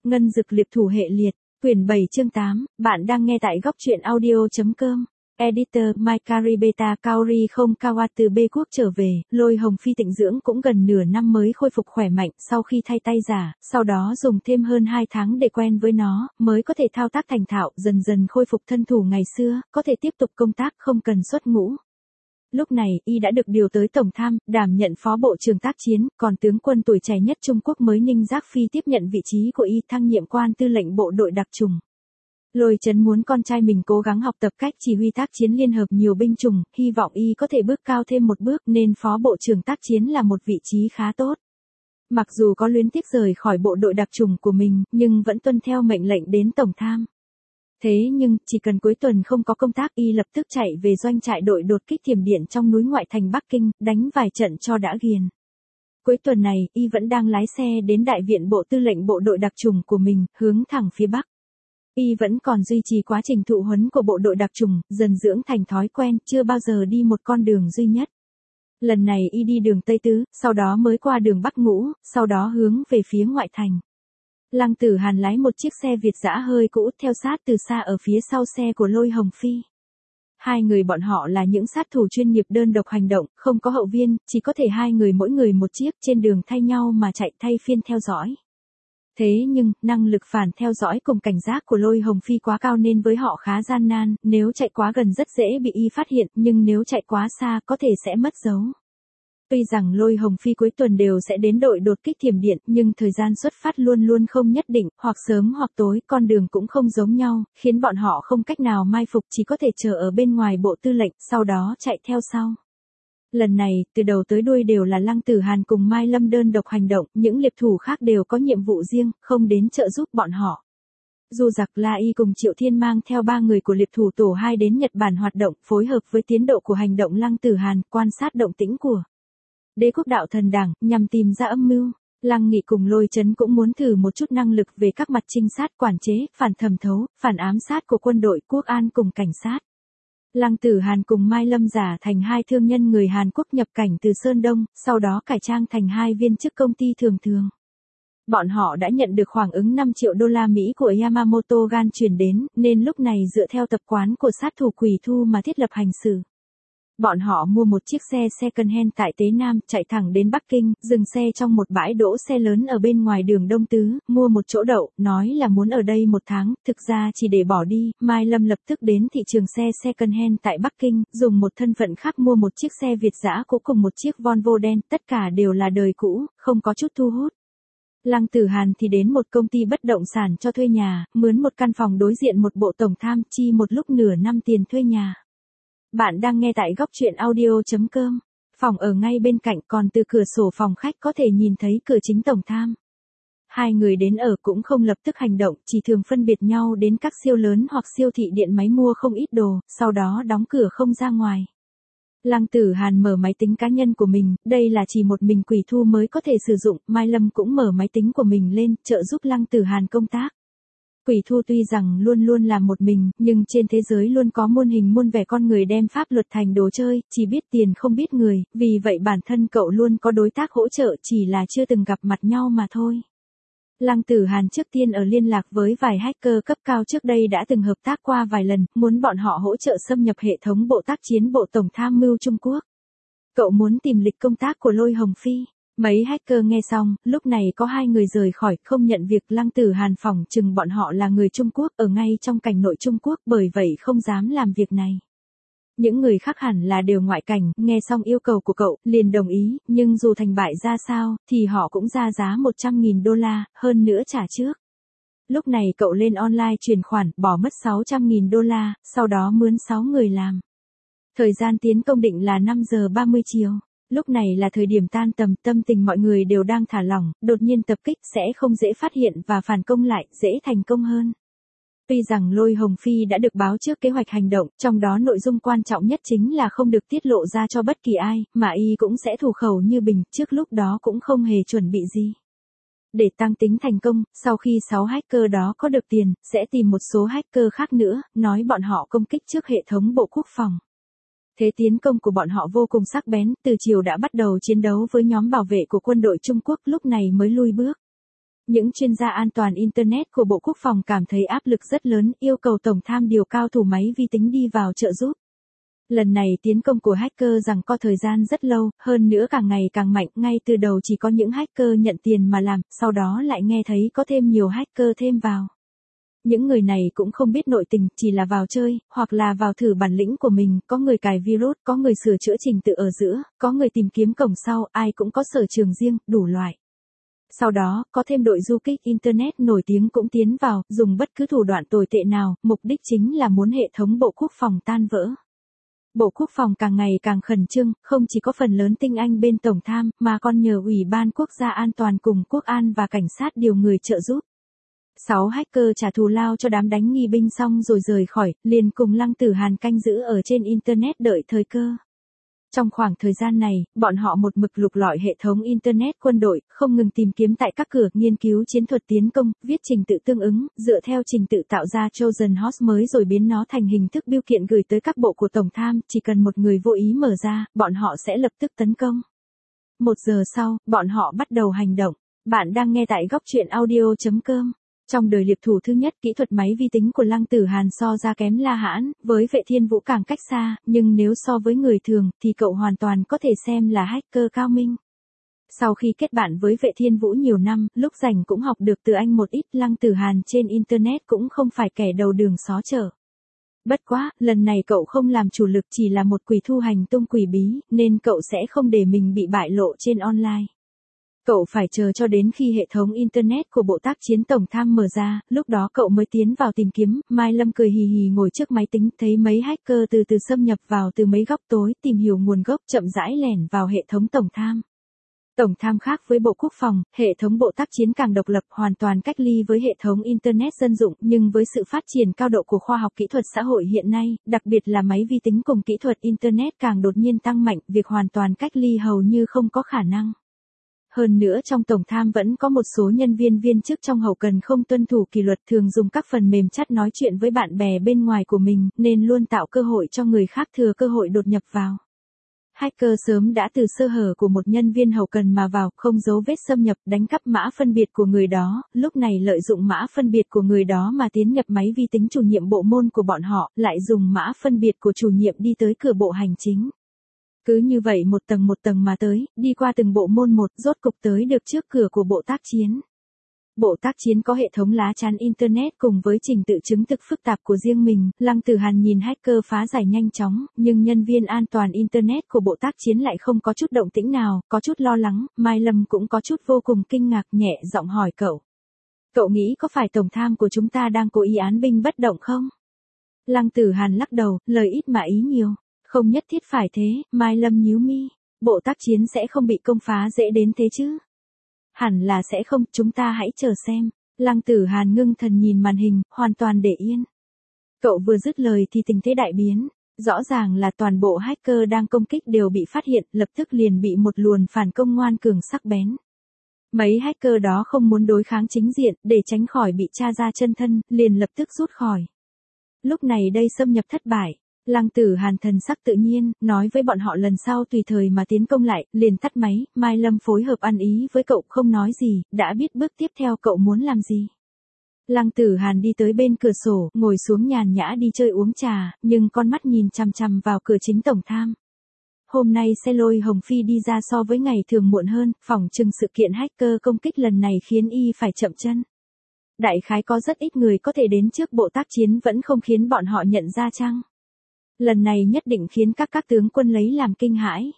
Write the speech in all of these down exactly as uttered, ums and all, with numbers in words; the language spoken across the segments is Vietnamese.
Ngân Dực Liệp Thủ Hệ Liệt, quyển bảy chương tám, bạn đang nghe tại góc truyện audio.com. Editor Maikari Beta Kaori không Kawa từ B quốc trở về, Lôi Hồng Phi tịnh dưỡng cũng gần nửa năm mới khôi phục khỏe mạnh sau khi thay tay giả, sau đó dùng thêm hơn hai tháng để quen với nó, mới có thể thao tác thành thạo, dần dần khôi phục thân thủ ngày xưa, có thể tiếp tục công tác không cần xuất ngũ. Lúc này, y đã được điều tới Tổng Tham, đảm nhận phó bộ trưởng tác chiến, còn tướng quân tuổi trẻ nhất Trung Quốc mới Ninh Giác Phi tiếp nhận vị trí của y thăng nhiệm quan tư lệnh bộ đội đặc chủng. Lôi Chấn muốn con trai mình cố gắng học tập cách chỉ huy tác chiến liên hợp nhiều binh chủng, hy vọng y có thể bước cao thêm một bước nên phó bộ trưởng tác chiến là một vị trí khá tốt. Mặc dù có luyến tiếc rời khỏi bộ đội đặc chủng của mình, nhưng vẫn tuân theo mệnh lệnh đến Tổng Tham. Thế nhưng, chỉ cần cuối tuần không có công tác y lập tức chạy về doanh trại đội đột kích thiểm điện trong núi ngoại thành Bắc Kinh, đánh vài trận cho đã ghiền. Cuối tuần này, y vẫn đang lái xe đến đại viện bộ tư lệnh bộ đội đặc chủng của mình, hướng thẳng phía Bắc. Y vẫn còn duy trì quá trình thụ huấn của bộ đội đặc chủng, dần dưỡng thành thói quen, chưa bao giờ đi một con đường duy nhất. Lần này y đi đường Tây Tứ, sau đó mới qua đường Bắc Ngũ, sau đó hướng về phía ngoại thành. Lăng Tử Hàn lái một chiếc xe Việt dã hơi cũ theo sát từ xa ở phía sau xe của Lôi Hồng Phi. Hai người bọn họ là những sát thủ chuyên nghiệp đơn độc hành động, không có hậu viên, chỉ có thể hai người mỗi người một chiếc trên đường thay nhau mà chạy thay phiên theo dõi. Thế nhưng, năng lực phản theo dõi cùng cảnh giác của Lôi Hồng Phi quá cao nên với họ khá gian nan, nếu chạy quá gần rất dễ bị y phát hiện, nhưng nếu chạy quá xa có thể sẽ mất dấu. Tuy rằng Lôi Hồng Phi cuối tuần đều sẽ đến đội đột kích thiểm điện, nhưng thời gian xuất phát luôn luôn không nhất định, hoặc sớm hoặc tối, con đường cũng không giống nhau, khiến bọn họ không cách nào mai phục, chỉ có thể chờ ở bên ngoài bộ tư lệnh, sau đó chạy theo sau. Lần này, từ đầu tới đuôi đều là Lăng Tử Hàn cùng Mai Lâm đơn độc hành động, những liệp thủ khác đều có nhiệm vụ riêng, không đến trợ giúp bọn họ. Du Giặc La Y cùng Triệu Thiên mang theo ba người của liệp thủ tổ hai đến Nhật Bản hoạt động, phối hợp với tiến độ của hành động Lăng Tử Hàn, quan sát động tĩnh của Đế quốc đạo thần đảng, nhằm tìm ra âm mưu. Lăng Nghị cùng Lôi Chấn cũng muốn thử một chút năng lực về các mặt trinh sát, quản chế, phản thẩm thấu, phản ám sát của quân đội, quốc an cùng cảnh sát. Lăng Tử Hàn cùng Mai Lâm giả thành hai thương nhân người Hàn Quốc nhập cảnh từ Sơn Đông, sau đó cải trang thành hai viên chức công ty thường thường. Bọn họ đã nhận được khoảng ứng năm triệu đô la Mỹ của Yamamoto Gan chuyển đến, nên lúc này dựa theo tập quán của sát thủ quỷ thu mà thiết lập hành xử. Bọn họ mua một chiếc xe second hand tại Tế Nam, chạy thẳng đến Bắc Kinh, dừng xe trong một bãi đỗ xe lớn ở bên ngoài đường Đông Tứ, mua một chỗ đậu, nói là muốn ở đây một tháng, thực ra chỉ để bỏ đi. Mai Lâm lập tức đến thị trường xe second hand tại Bắc Kinh, dùng một thân phận khác mua một chiếc xe Việt dã cũ cùng một chiếc Volvo đen, tất cả đều là đời cũ, không có chút thu hút. Lăng Tử Hàn thì đến một công ty bất động sản cho thuê nhà, mướn một căn phòng đối diện một bộ Tổng Tham, chi một lúc nửa năm tiền thuê nhà. Bạn đang nghe tại góc truyện audio.com. Phòng ở ngay bên cạnh, còn từ cửa sổ phòng khách có thể nhìn thấy cửa chính Tổng Tham. Hai người đến ở cũng không lập tức hành động, chỉ thường phân biệt nhau đến các siêu lớn hoặc siêu thị điện máy mua không ít đồ, sau đó đóng cửa không ra ngoài. Lăng Tử Hàn mở máy tính cá nhân của mình, đây là chỉ một mình quỷ thu mới có thể sử dụng, Mai Lâm cũng mở máy tính của mình lên, trợ giúp Lăng Tử Hàn công tác. Quỷ thu tuy rằng luôn luôn là một mình, nhưng trên thế giới luôn có muôn hình muôn vẻ con người đem pháp luật thành đồ chơi, chỉ biết tiền không biết người, vì vậy bản thân cậu luôn có đối tác hỗ trợ, chỉ là chưa từng gặp mặt nhau mà thôi. Lăng Tử Hàn trước tiên ở liên lạc với vài hacker cấp cao trước đây đã từng hợp tác qua vài lần, muốn bọn họ hỗ trợ xâm nhập hệ thống bộ tác chiến bộ Tổng Tham mưu Trung Quốc. Cậu muốn tìm lịch công tác của Lôi Hồng Phi. Mấy hacker nghe xong, lúc này có hai người rời khỏi, không nhận việc. Lăng Tử Hàn phỏng chừng bọn họ là người Trung Quốc, ở ngay trong cảnh nội Trung Quốc, bởi vậy không dám làm việc này. Những người khác hẳn là đều ngoại cảnh, nghe xong yêu cầu của cậu, liền đồng ý, nhưng dù thành bại ra sao, thì họ cũng ra giá một trăm nghìn đô la, hơn nữa trả trước. Lúc này cậu lên online chuyển khoản, bỏ mất sáu trăm nghìn đô la, sau đó mướn sáu người làm. Thời gian tiến công định là năm giờ ba mươi chiều. Lúc này là thời điểm tan tầm, tâm tình mọi người đều đang thả lỏng, đột nhiên tập kích sẽ không dễ phát hiện và phản công lại, dễ thành công hơn. Tuy rằng Lôi Hồng Phi đã được báo trước kế hoạch hành động, trong đó nội dung quan trọng nhất chính là không được tiết lộ ra cho bất kỳ ai, mà y cũng sẽ thủ khẩu như bình, trước lúc đó cũng không hề chuẩn bị gì. Để tăng tính thành công, sau khi sáu hacker đó có được tiền, sẽ tìm một số hacker khác nữa, nói bọn họ công kích trước hệ thống Bộ Quốc phòng. Thế tiến công của bọn họ vô cùng sắc bén, từ chiều đã bắt đầu chiến đấu với nhóm bảo vệ của quân đội Trung Quốc, lúc này mới lui bước. Những chuyên gia an toàn Internet của Bộ Quốc phòng cảm thấy áp lực rất lớn, yêu cầu Tổng tham điều cao thủ máy vi tính đi vào trợ giúp. Lần này tiến công của hacker rằng có thời gian rất lâu, hơn nữa càng ngày càng mạnh, ngay từ đầu chỉ có những hacker nhận tiền mà làm, sau đó lại nghe thấy có thêm nhiều hacker thêm vào. Những người này cũng không biết nội tình, chỉ là vào chơi, hoặc là vào thử bản lĩnh của mình, có người cài virus, có người sửa chữa trình tự ở giữa, có người tìm kiếm cổng sau, ai cũng có sở trường riêng, đủ loại. Sau đó, có thêm đội du kích Internet nổi tiếng cũng tiến vào, dùng bất cứ thủ đoạn tồi tệ nào, mục đích chính là muốn hệ thống Bộ Quốc phòng tan vỡ. Bộ Quốc phòng càng ngày càng khẩn trương, không chỉ có phần lớn tinh anh bên Tổng tham, mà còn nhờ Ủy ban Quốc gia An toàn cùng Quốc an và cảnh sát điều người trợ giúp. Sáu hacker trả thù lao cho đám đánh nghi binh xong rồi rời khỏi, liền cùng Lăng Tử Hàn canh giữ ở trên Internet đợi thời cơ. Trong khoảng thời gian này, bọn họ một mực lục lọi hệ thống Internet quân đội, không ngừng tìm kiếm tại các cửa, nghiên cứu chiến thuật tiến công, viết trình tự tương ứng, dựa theo trình tự tạo ra Trojan Horse mới rồi biến nó thành hình thức bưu kiện gửi tới các bộ của Tổng tham, chỉ cần một người vô ý mở ra, bọn họ sẽ lập tức tấn công. Một giờ sau, bọn họ bắt đầu hành động. Bạn đang nghe tại góc truyện audio chấm com. Trong đời liệp thủ thứ nhất, kỹ thuật máy vi tính của Lăng Tử Hàn so ra kém La Hãn, với Vệ Thiên Vũ càng cách xa, nhưng nếu so với người thường, thì cậu hoàn toàn có thể xem là hacker cao minh. Sau khi kết bạn với Vệ Thiên Vũ nhiều năm, lúc rảnh cũng học được từ anh một ít, Lăng Tử Hàn trên Internet cũng không phải kẻ đầu đường xó chợ. Bất quá, lần này cậu không làm chủ lực, chỉ là một quỷ thu hành tung quỷ bí, nên cậu sẽ không để mình bị bại lộ trên online. Cậu phải chờ cho đến khi hệ thống Internet của Bộ Tác chiến Tổng tham mở ra, lúc đó cậu mới tiến vào tìm kiếm. Mai Lâm cười hì hì ngồi trước máy tính, thấy mấy hacker từ từ xâm nhập vào từ mấy góc tối, tìm hiểu nguồn gốc, chậm rãi lẻn vào hệ thống Tổng tham. Tổng tham khác với Bộ Quốc phòng, hệ thống Bộ Tác chiến càng độc lập, hoàn toàn cách ly với hệ thống Internet dân dụng, nhưng với sự phát triển cao độ của khoa học kỹ thuật xã hội hiện nay, đặc biệt là máy vi tính cùng kỹ thuật Internet càng đột nhiên tăng mạnh, việc hoàn toàn cách ly hầu như không có khả năng. Hơn nữa trong Tổng tham vẫn có một số nhân viên viên chức trong hậu cần không tuân thủ kỷ luật, thường dùng các phần mềm chat nói chuyện với bạn bè bên ngoài của mình, nên luôn tạo cơ hội cho người khác thừa cơ hội đột nhập vào. Hacker sớm đã từ sơ hở của một nhân viên hậu cần mà vào, không dấu vết xâm nhập, đánh cắp mã phân biệt của người đó, lúc này lợi dụng mã phân biệt của người đó mà tiến nhập máy vi tính chủ nhiệm bộ môn của bọn họ, lại dùng mã phân biệt của chủ nhiệm đi tới cửa bộ hành chính. Cứ như vậy một tầng một tầng mà tới, đi qua từng bộ môn một, rốt cục tới được trước cửa của Bộ Tác chiến. Bộ Tác chiến có hệ thống lá chắn Internet cùng với trình tự chứng thực phức tạp của riêng mình, Lăng Tử Hàn nhìn hacker phá giải nhanh chóng, nhưng nhân viên an toàn Internet của Bộ Tác chiến lại không có chút động tĩnh nào, có chút lo lắng, Mai Lâm cũng có chút vô cùng kinh ngạc, nhẹ giọng hỏi cậu. Cậu nghĩ có phải Tổng tham của chúng ta đang cố ý án binh bất động không? Lăng Tử Hàn lắc đầu, lời ít mà ý nhiều. Không nhất thiết phải thế, Mai Lâm nhíu mi. Bộ Tác chiến sẽ không bị công phá dễ đến thế chứ? Hẳn là sẽ không, chúng ta hãy chờ xem. Lăng Tử Hàn ngưng thần nhìn màn hình, hoàn toàn để yên. Cậu vừa dứt lời thì tình thế đại biến. Rõ ràng là toàn bộ hacker đang công kích đều bị phát hiện, lập tức liền bị một luồn phản công ngoan cường sắc bén. Mấy hacker đó không muốn đối kháng chính diện, để tránh khỏi bị tra ra chân thân, liền lập tức rút khỏi. Lúc này đây xâm nhập thất bại. Lăng Tử Hàn thần sắc tự nhiên, nói với bọn họ lần sau tùy thời mà tiến công lại, liền tắt máy, Mai Lâm phối hợp ăn ý với cậu không nói gì, đã biết bước tiếp theo cậu muốn làm gì. Lăng Tử Hàn đi tới bên cửa sổ, ngồi xuống nhàn nhã đi chơi uống trà, nhưng con mắt nhìn chằm chằm vào cửa chính Tổng tham. Hôm nay xe lôi Hồng Phi đi ra so với ngày thường muộn hơn, phỏng chừng sự kiện hacker công kích lần này khiến y phải chậm chân. Đại khái có rất ít người có thể đến trước Bộ Tác chiến vẫn không khiến bọn họ nhận ra chăng? Lần này nhất định khiến các các tướng quân lấy làm kinh hãi.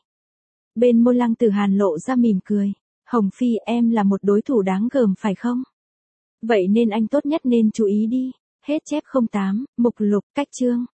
Bên môi Lăng Tử Hàn lộ ra mỉm cười. Hồng Phi, em là một đối thủ đáng gờm phải không? Vậy nên anh tốt nhất nên chú ý đi. Hết chép không tám, mục lục, cách chương.